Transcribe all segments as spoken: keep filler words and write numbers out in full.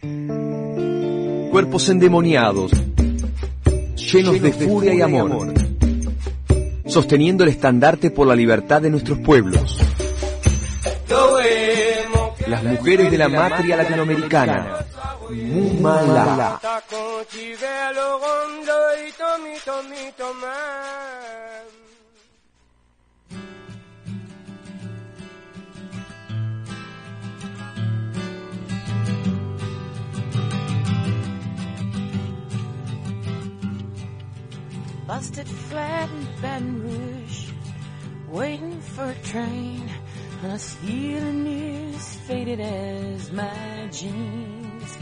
Cuerpos endemoniados, llenos de furia y amor, sosteniendo el estandarte por la libertad de nuestros pueblos. Las mujeres de la matria latinoamericana, Mumala. Busted flat in Baton Rouge, waiting for a train, and I was feeling as faded as my jeans.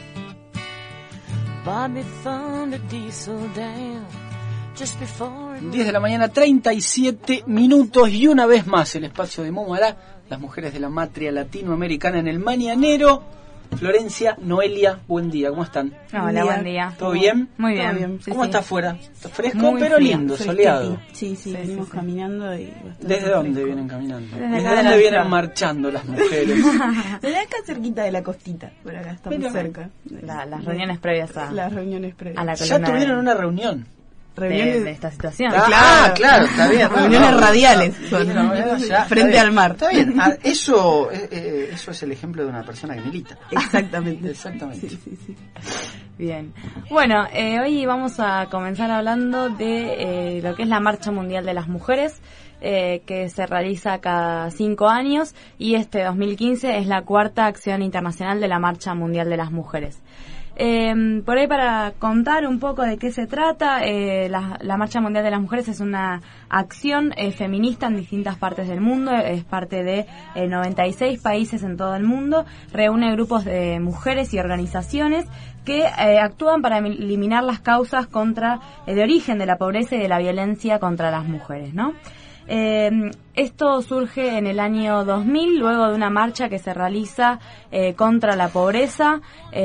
Bobby thumbed a diesel down just before diez de la mañana, treinta y siete minutos, y una vez más el espacio de Mumala, las mujeres de la matria latinoamericana en el mañanero. Florencia, Noelia, buen día, ¿cómo están? Hola, buen día. ¿Todo bien? Muy bien. ¿Todo bien? Sí, ¿Cómo sí. está afuera? Está fresco, Muy pero frío, lindo, fresquito. soleado. Sí, sí, Sí, venimos sí, sí. caminando y bastante ¿Desde dónde fresco. vienen caminando? Desde ¿Desde acá de dónde la vienen ciudad. marchando las mujeres? Desde acá cerquita de la costita, por acá estamos Mira. cerca. La- las reuniones previas a, Las reuniones previas. a la Ya columna tuvieron de, una reunión. de, Reuniones de esta situación. Ah, Claro. claro, está bien. no, Reuniones no, radiales no, son. no, no, ya, está Frente bien. al mar. Está bien, ah, eso, eh, eh, eso es el ejemplo de una persona que milita. Exactamente. Exactamente. Sí, sí, sí. Bien. Bueno, eh, hoy vamos a comenzar hablando de eh, lo que es la Marcha Mundial de las Mujeres, eh, que se realiza cada cinco años, y este dos mil quince es la cuarta acción internacional de la Marcha Mundial de las Mujeres. Eh, por ahí, para contar un poco de qué se trata, eh, la, la Marcha Mundial de las Mujeres es una acción eh, feminista en distintas partes del mundo, es parte de eh, noventa y seis países en todo el mundo, reúne grupos de mujeres y organizaciones que eh, actúan para eliminar las causas contra eh, de origen de la pobreza y de la violencia contra las mujeres, ¿no? Eh, esto surge en el año dos mil, luego de una marcha que se realiza eh, contra la pobreza,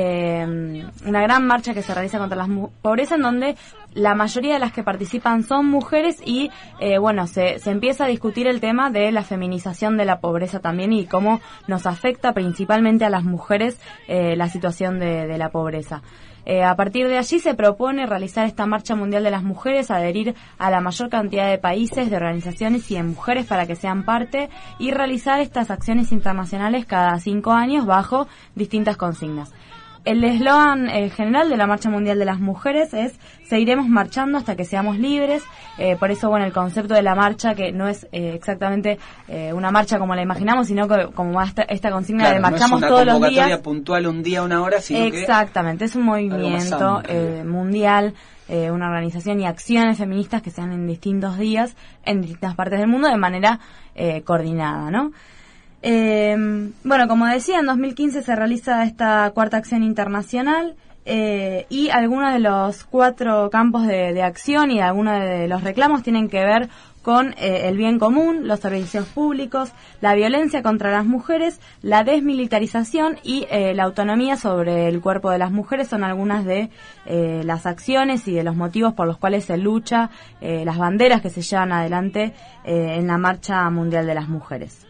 eh, una gran marcha que se realiza contra la mu- pobreza, en donde la mayoría de las que participan son mujeres, y eh, bueno, se, se empieza a discutir el tema de la feminización de la pobreza también, y cómo nos afecta principalmente a las mujeres eh, la situación de, de la pobreza. Eh, a partir de allí se propone realizar esta Marcha Mundial de las Mujeres, adherir a la mayor cantidad de países, de organizaciones y de mujeres para que sean parte, y realizar estas acciones internacionales cada cinco años bajo distintas consignas. El eslogan eh, general de la Marcha Mundial de las Mujeres es: seguiremos marchando hasta que seamos libres. Eh, por eso, bueno, el concepto de la marcha, que no es eh, exactamente eh, una marcha como la imaginamos, sino que como esta, esta consigna Claro, de marchamos no es todos una los días. convocatoria puntual un día, una hora, sino Exactamente, es un movimiento algo más amplio. eh, mundial, eh, una organización y acciones feministas que se dan en distintos días, en distintas partes del mundo, de manera eh, coordinada, ¿no? Eh, bueno, como decía, en dos mil quince se realiza esta cuarta acción internacional, eh, y algunos de los cuatro campos de, de acción y algunos de los reclamos tienen que ver con eh, el bien común, los servicios públicos, la violencia contra las mujeres, la desmilitarización y eh, la autonomía sobre el cuerpo de las mujeres. Son algunas de eh, las acciones y de los motivos por los cuales se lucha, eh, las banderas que se llevan adelante eh, en la Marcha Mundial de las Mujeres.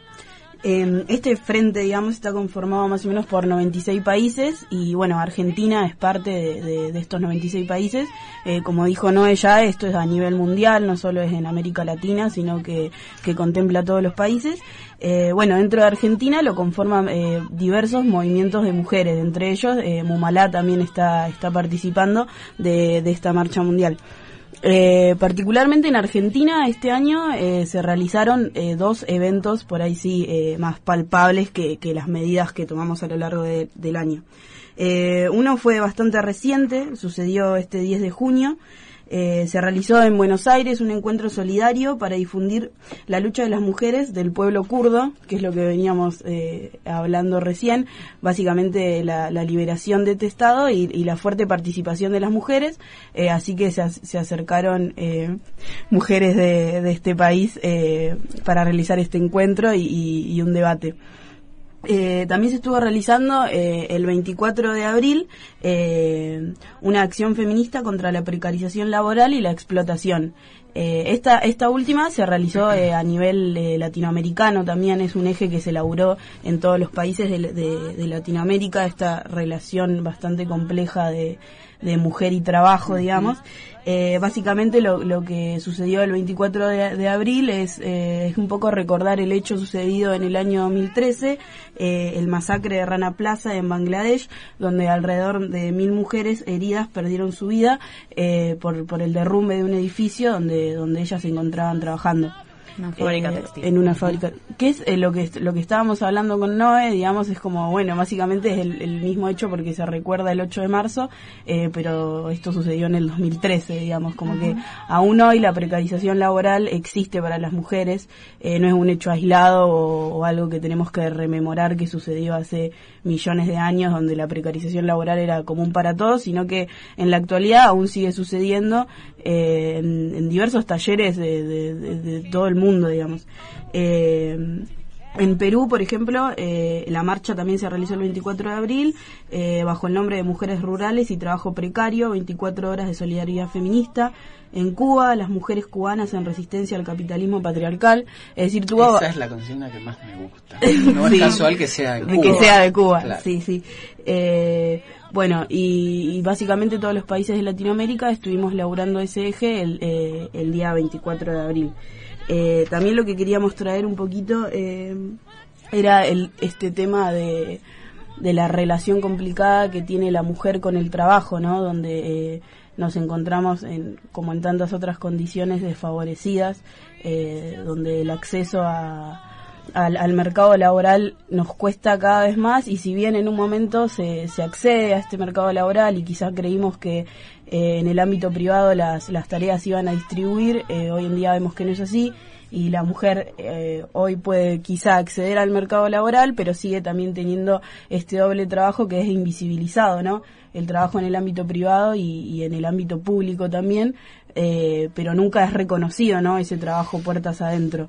Eh, este frente, digamos, está conformado más o menos por noventa y seis países, y bueno, Argentina es parte de, de, de estos noventa y seis países. Eh, como dijo Noé ya, esto es a nivel mundial, no solo es en América Latina, sino que, que contempla todos los países. Eh, bueno, dentro de Argentina lo conforman eh, diversos movimientos de mujeres, entre ellos eh, Mumala también está, está participando de, de esta marcha mundial. Eh, particularmente en Argentina este año eh, se realizaron eh, dos eventos por ahí sí eh, más palpables que, que las medidas que tomamos a lo largo de, del año. Eh, uno fue bastante reciente, sucedió este diez de junio. Eh, se realizó en Buenos Aires un encuentro solidario para difundir la lucha de las mujeres del pueblo kurdo, que es lo que veníamos eh, hablando recién, básicamente la, la liberación de este estado y, y la fuerte participación de las mujeres, eh, así que se, se acercaron eh, mujeres de, de este país eh, para realizar este encuentro y, y, y un debate. Eh, también se estuvo realizando eh, el veinticuatro de abril eh, una acción feminista contra la precarización laboral y la explotación. Eh, esta esta última se realizó eh, a nivel eh, latinoamericano, también es un eje que se elaboró en todos los países de, de, de Latinoamérica, esta relación bastante compleja de, de mujer y trabajo, digamos. Eh, básicamente lo, lo que sucedió el veinticuatro de, de abril es, eh, es un poco recordar el hecho sucedido en el año dos mil trece, eh, el masacre de Rana Plaza en Bangladesh, donde alrededor de mil mujeres heridas perdieron su vida eh, por, por el derrumbe de un edificio donde, donde ellas se encontraban trabajando. Una fábrica eh, textil. En una fábrica. ¿Qué es eh, lo que lo que estábamos hablando con Noé? Digamos, es como, bueno, básicamente es el, el mismo hecho porque se recuerda el ocho de marzo, eh, pero esto sucedió en el dos mil trece, digamos, como uh-huh. que aún hoy la precarización laboral existe para las mujeres, eh, no es un hecho aislado o, o algo que tenemos que rememorar que sucedió hace millones de años, donde la precarización laboral era común para todos, sino que en la actualidad aún sigue sucediendo eh, en, en diversos talleres de, de, de, de todo el mundo, digamos. Eh, en Perú, por ejemplo, eh, la marcha también se realizó el veinticuatro de abril eh, bajo el nombre de Mujeres Rurales y Trabajo Precario, veinticuatro horas de solidaridad feminista. En Cuba, las mujeres cubanas en resistencia al capitalismo patriarcal. Es decir, tuvo... Esa es la consigna que más me gusta. No es sí, casual que sea de Cuba. Que sea de Cuba, claro. sí, sí. Eh, bueno, y, y básicamente todos los países de Latinoamérica estuvimos laburando ese eje el, eh, el día veinticuatro de abril. Eh, también lo que queríamos traer un poquito eh, era el, este tema de, de la relación complicada que tiene la mujer con el trabajo, ¿no? Donde eh, nos encontramos, en, como en tantas otras condiciones desfavorecidas, eh, donde el acceso a, al, al mercado laboral nos cuesta cada vez más, y si bien en un momento se, se accede a este mercado laboral y quizás creímos que Eh, en el ámbito privado las, las tareas iban a distribuir, eh, hoy en día vemos que no es así, y la mujer eh, hoy puede quizá acceder al mercado laboral, pero sigue también teniendo este doble trabajo que es invisibilizado, ¿no? El trabajo en el ámbito privado y, y en el ámbito público también, eh, pero nunca es reconocido, ¿no? Ese trabajo puertas adentro.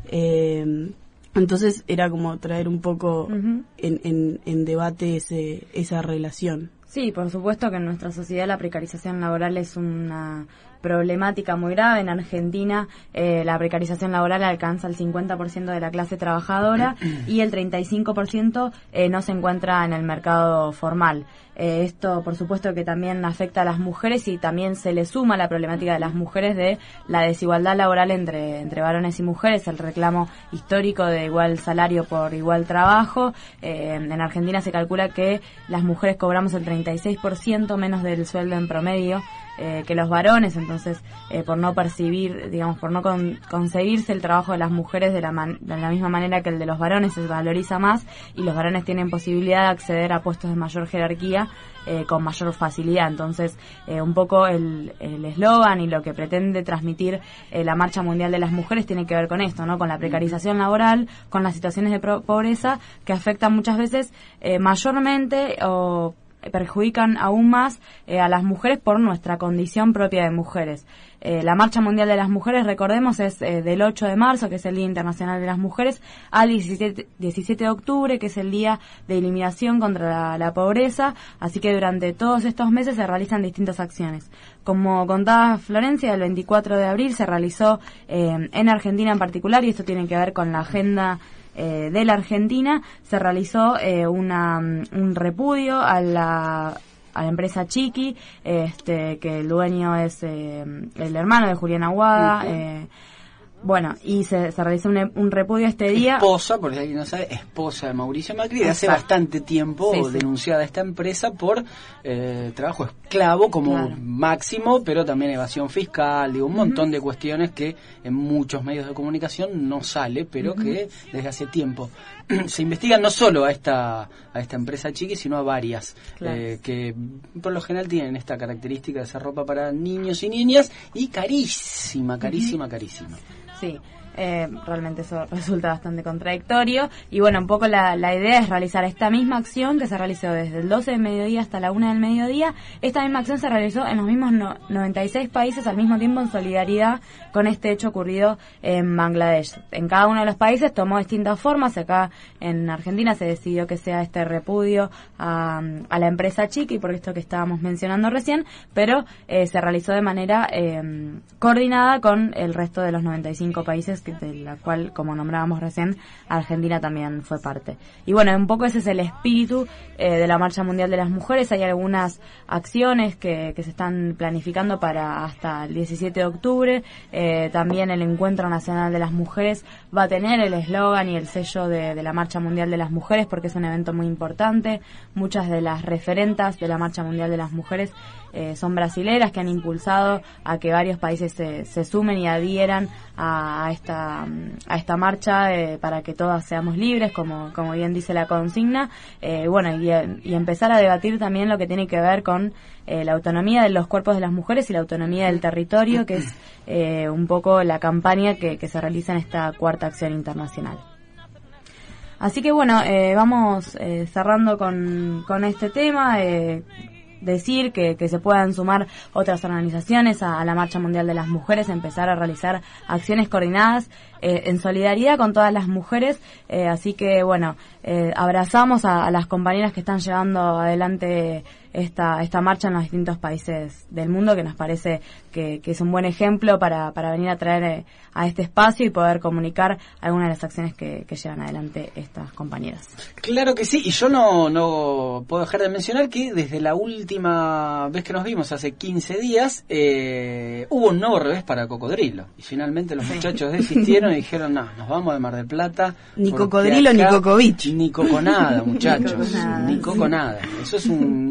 Eh, entonces era como traer un poco uh-huh. en, en, en debate ese, esa relación. Sí, por supuesto que en nuestra sociedad la precarización laboral es una problemática muy grave. En Argentina eh, la precarización laboral alcanza el cincuenta por ciento de la clase trabajadora y el treinta y cinco por ciento eh, no se encuentra en el mercado formal. Eh, esto, por supuesto, que también afecta a las mujeres, y también se le suma la problemática de las mujeres de la desigualdad laboral entre, entre varones y mujeres, el reclamo histórico de igual salario por igual trabajo. Eh, en Argentina se calcula que las mujeres cobramos el treinta y seis por ciento menos del sueldo en promedio eh, que los varones, entonces eh, por no percibir, digamos, por no con, conseguirse el trabajo de las mujeres de la, man, de la misma manera que el de los varones, se valoriza más, y los varones tienen posibilidad de acceder a puestos de mayor jerarquía eh, con mayor facilidad. Entonces eh, un poco el eslogan y lo que pretende transmitir eh, la Marcha Mundial de las Mujeres tiene que ver con esto, ¿no? Con la precarización laboral, con las situaciones de pro- pobreza que afectan muchas veces eh, mayormente o perjudican aún más eh, a las mujeres por nuestra condición propia de mujeres. Eh, la Marcha Mundial de las Mujeres, recordemos, es eh, del ocho de marzo, que es el Día Internacional de las Mujeres, al diecisiete de octubre, que es el Día de Eliminación contra la, la Pobreza. Así que durante todos estos meses se realizan distintas acciones. Como contaba Florencia, el veinticuatro de abril se realizó eh, en Argentina en particular, y esto tiene que ver con la agenda Eh, de la Argentina, se realizó eh, una, un repudio a la, a la empresa Chiqui, este, que el dueño es eh, el hermano de Julián Aguada. Uh-huh. eh, Bueno, y se, se realizó un, un repudio este día. Esposa, por si alguien no sabe, esposa de Mauricio Macri, de hace bastante tiempo sí, sí. denunciada esta empresa por eh, trabajo esclavo como claro. máximo, pero también evasión fiscal, digo, un uh-huh. montón de cuestiones que en muchos medios de comunicación no sale, pero uh-huh. que desde hace tiempo se investigan no solo a esta a esta empresa Chiqui, sino a varias, claro. eh, que por lo general tienen esta característica de hacer ropa para niños y niñas, y carísima, carísima, uh-huh. carísima. Sí, Eh, realmente eso resulta bastante contradictorio. Y bueno, un poco la, la idea es realizar esta misma acción que se realizó desde el doce del mediodía hasta la una del mediodía. Esta misma acción se realizó en los mismos no, noventa y seis países al mismo tiempo en solidaridad con este hecho ocurrido en Bangladesh. En cada uno de los países tomó distintas formas. Acá en Argentina se decidió que sea este repudio a, a la empresa Chiqui, por esto que estábamos mencionando recién, pero eh, se realizó de manera eh, coordinada con el resto de los noventa y cinco países, que, de la cual, como nombrábamos recién, Argentina también fue parte. Y bueno, un poco ese es el espíritu eh, de la Marcha Mundial de las Mujeres. Hay algunas acciones que, que se están planificando para hasta el diecisiete de octubre. Eh, también el Encuentro Nacional de las Mujeres va a tener el eslogan y el sello de, de la Marcha Mundial de las Mujeres, porque es un evento muy importante. Muchas de las referentas de la Marcha Mundial de las Mujeres eh, son brasileras, que han impulsado a que varios países se, se sumen y adhieran a, a esta a esta marcha eh, para que todas seamos libres, como como bien dice la consigna. Eh, bueno, y, y empezar a debatir también lo que tiene que ver con eh, la autonomía de los cuerpos de las mujeres y la autonomía del territorio, que es eh, un poco la campaña que, que se realiza en esta cuarta acción internacional. Así que bueno, eh, vamos eh, cerrando con, con este tema. Eh, decir que, que se puedan sumar otras organizaciones a, a la Marcha Mundial de las Mujeres, empezar a realizar acciones coordinadas eh, en solidaridad con todas las mujeres. Eh, así que bueno, eh, abrazamos a, a las compañeras que están llevando adelante esta esta marcha en los distintos países del mundo, que nos parece que, que es un buen ejemplo para, para venir a traer eh, a este espacio y poder comunicar algunas de las acciones que, que llevan adelante estas compañeras. Claro que sí, y yo no, no puedo dejar de mencionar que desde la última vez que nos vimos, hace quince días, eh, hubo un nuevo revés para Cocodrilo, y finalmente los sí. muchachos desistieron y dijeron, no, nos vamos de Mar del Plata. Ni Cocodrilo ni Cocovich. Ni Coconada, muchachos, ni Coconada. Eso es un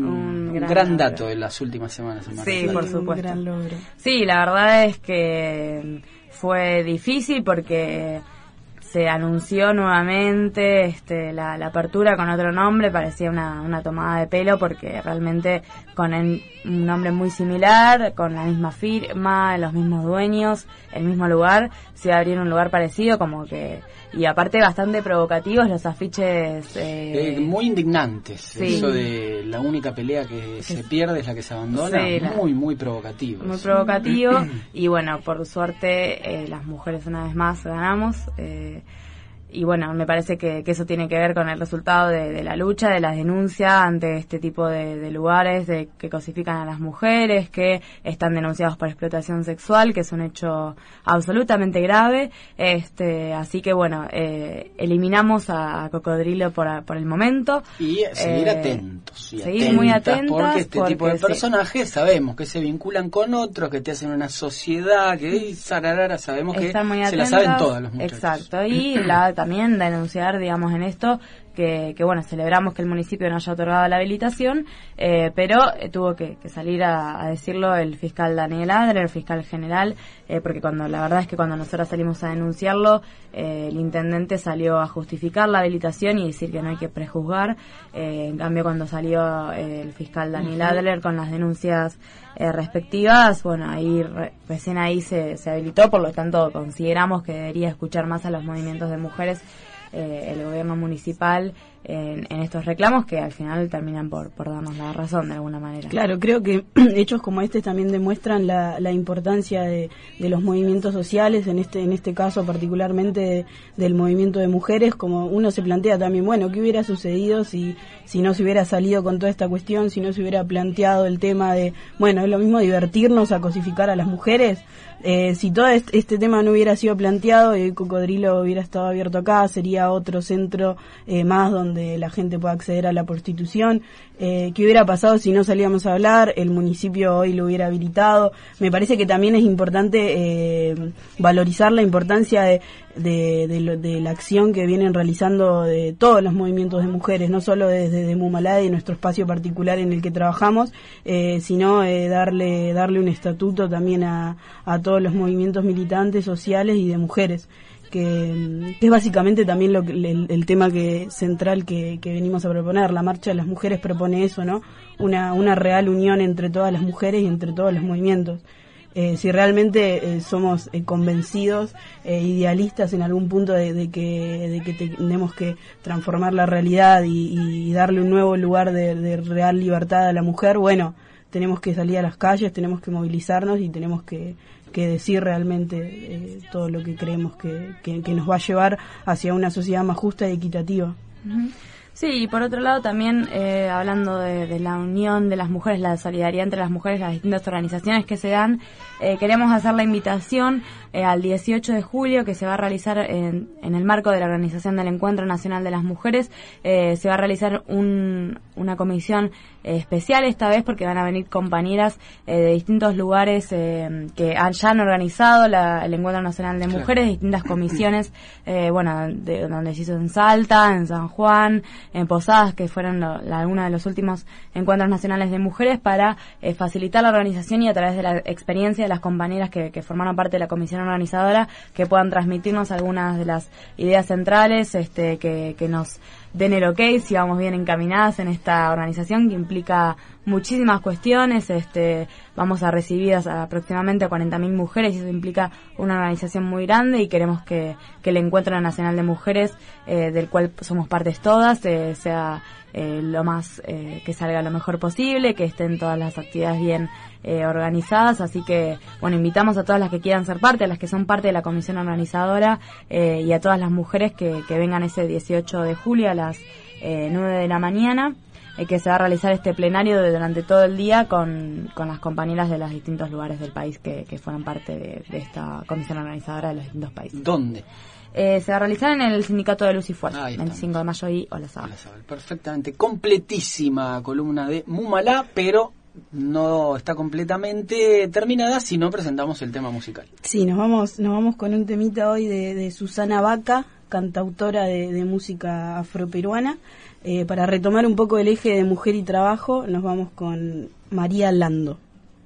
Un gran, gran dato de las últimas semanas en Mar del Sí, Plata. por supuesto. Un gran logro. Sí, la verdad es que fue difícil porque se anunció nuevamente este, la, la apertura con otro nombre. Parecía una, una tomada de pelo, porque realmente con el, un nombre muy similar, con la misma firma, los mismos dueños, el mismo lugar, se abrió un lugar parecido, como que... Y aparte bastante provocativos los afiches. Eh, eh, muy indignantes. Sí. Eso de la única pelea que se pierde es la que se abandona. Sí, la, muy, muy provocativo. Muy provocativo. Y bueno, por suerte, eh, las mujeres una vez más ganamos. Eh, y bueno, me parece que, que eso tiene que ver con el resultado de, de la lucha, de la denuncia ante este tipo de, de lugares de que cosifican a las mujeres, que están denunciados por explotación sexual, que es un hecho absolutamente grave. Este, así que bueno, eh, eliminamos a, a Cocodrilo por, por el momento. Y seguir eh, atentos. Y seguir muy atentas. Porque este porque tipo de sí. personajes sabemos que se vinculan con otros, que te hacen una sociedad, que zararara, sabemos que muy se la saben todas los muchachos. Exacto. Y la también denunciar, digamos, en esto que, que bueno, celebramos que el municipio no haya otorgado la habilitación, eh, pero eh, tuvo que, que salir a, a decirlo el fiscal Daniel Adler, el fiscal general, eh, porque cuando la verdad es que cuando nosotros salimos a denunciarlo, eh, el intendente salió a justificar la habilitación y decir que no hay que prejuzgar. Eh, en cambio, cuando salió eh, el fiscal Daniel Adler con las denuncias eh, respectivas, bueno, ahí re, recién ahí se, se habilitó. Por lo tanto, consideramos que debería escuchar más a los movimientos de mujeres eh, el gobierno municipal en, en estos reclamos, que al final terminan por, por darnos la razón de alguna manera. Claro, creo que hechos como este también demuestran la, la importancia de, de los movimientos sociales, en este en este caso particularmente de, del movimiento de mujeres. Como uno se plantea también, bueno, ¿qué hubiera sucedido si, si no se hubiera salido con toda esta cuestión, si no se hubiera planteado el tema de, bueno, es lo mismo divertirnos a cosificar a las mujeres? Eh, si todo este, este tema no hubiera sido planteado y el Cocodrilo hubiera estado abierto acá, sería otro centro eh, más donde la gente pueda acceder a la prostitución. Eh, ¿Qué hubiera pasado si no salíamos a hablar? El municipio hoy lo hubiera habilitado. Me parece que también es importante eh, valorizar la importancia de, de, de, lo, de la acción que vienen realizando de todos los movimientos de mujeres, no solo desde de Mumalade y nuestro espacio particular en el que trabajamos, eh, sino eh, darle darle un estatuto también a, a todos los movimientos militantes, sociales y de mujeres. Que, que es básicamente también lo que, el, el tema que central que, que venimos a proponer. La Marcha de las Mujeres propone eso, ¿no? Una, una real unión entre todas las mujeres y entre todos los movimientos. eh, si realmente eh, somos eh, convencidos, eh, idealistas en algún punto de, de que de que tenemos que transformar la realidad y, y darle un nuevo lugar de, de real libertad a la mujer, bueno, tenemos que salir a las calles, tenemos que movilizarnos y tenemos que, que decir realmente eh, todo lo que creemos que, que, que nos va a llevar hacia una sociedad más justa y equitativa. Uh-huh. Sí, y por otro lado también, eh, hablando de, de la unión de las mujeres, la solidaridad entre las mujeres, las distintas organizaciones que se dan, eh, queremos hacer la invitación eh, al dieciocho de julio, que se va a realizar en, en el marco de la organización del Encuentro Nacional de las Mujeres. Eh, se va a realizar un, una comisión eh, especial esta vez, porque van a venir compañeras eh, de distintos lugares eh, que han, ya han organizado la, el Encuentro Nacional de Mujeres, claro. Distintas comisiones, eh, bueno, de, donde se hizo en Salta, en San Juan, en Posadas, que fueron lo, la, uno de los últimos encuentros nacionales de mujeres, para eh, facilitar la organización y a través de la experiencia de las compañeras que, que formaron parte de la comisión organizadora, que puedan transmitirnos algunas de las ideas centrales, este, que, que nos den el ok si vamos bien encaminadas en esta organización, que implica muchísimas cuestiones. Este, vamos a recibir a, aproximadamente a cuarenta mil mujeres, y eso implica una organización muy grande, y queremos que, que el Encuentro Nacional de Mujeres, eh, del cual somos partes todas, eh, sea eh, lo más, eh, que salga lo mejor posible, que estén todas las actividades bien eh, organizadas. Así que, bueno, invitamos a todas las que quieran ser parte, a las que son parte de la comisión organizadora, eh, y a todas las mujeres que, que vengan ese dieciocho de julio a las eh, nueve de la mañana, eh, que se va a realizar este plenario de, durante todo el día con, con las compañeras de los distintos lugares del país que, que fueron parte de, de esta comisión organizadora de los distintos países. ¿Dónde? Eh, se va a realizar en el Sindicato de Luz y Fuerza, veinticinco de mayo y Olazábal. Perfectamente, completísima columna de Mumalá, pero no está completamente terminada si no presentamos el tema musical. Sí, nos vamos nos vamos con un temita hoy de, de Susana Baca, cantautora de, de música afroperuana. Eh, para retomar un poco el eje de mujer y trabajo, nos vamos con María Lando.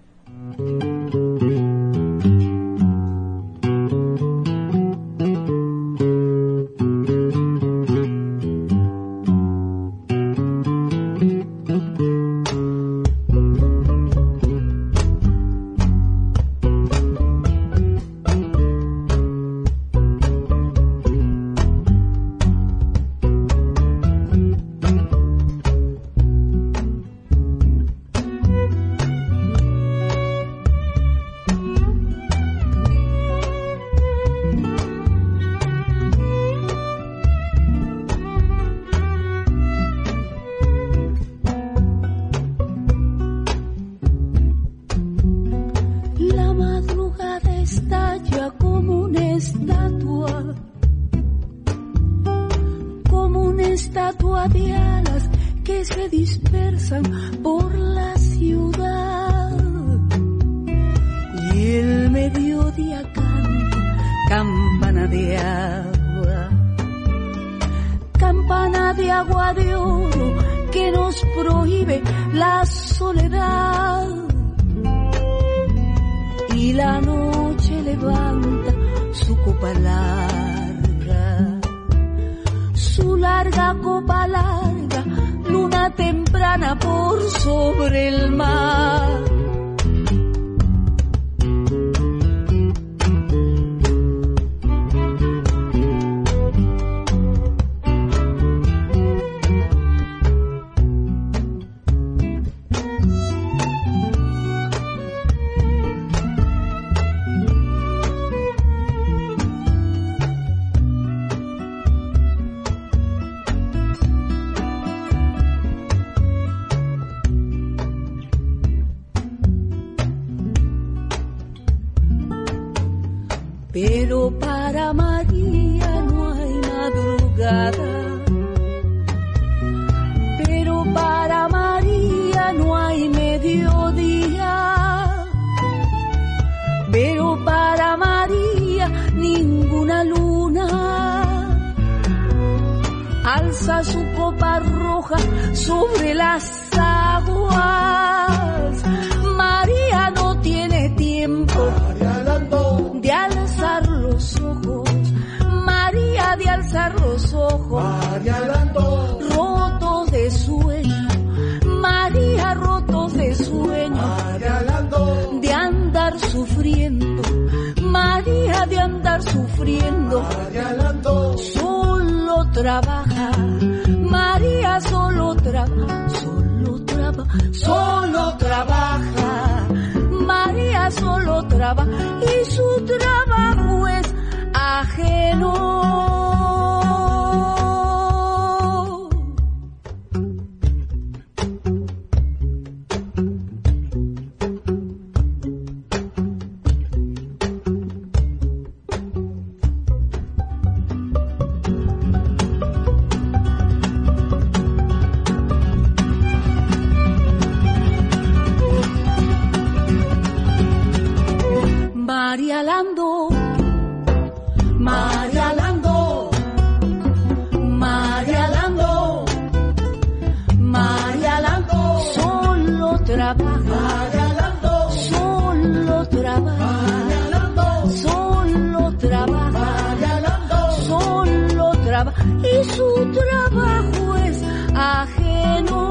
Pero para María no hay madrugada, pero para María no hay mediodía, pero para María ninguna luna alza su copa roja sobre las aguas. María no tiene tiempo de alzar los ojos, María de alzar los ojos, rotos de sueño, María rotos de sueño, de andar sufriendo. sufriendo. María Lando solo trabaja, María solo trabaja, solo trabaja, solo trabaja, María solo trabaja y su trabajo es ajeno. María Lando, María Lando, María Lando, María Lando, solo trabaja, María Lando, solo trabaja, María Lando, solo trabaja, María Lando, solo trabaja y su trabajo es ajeno.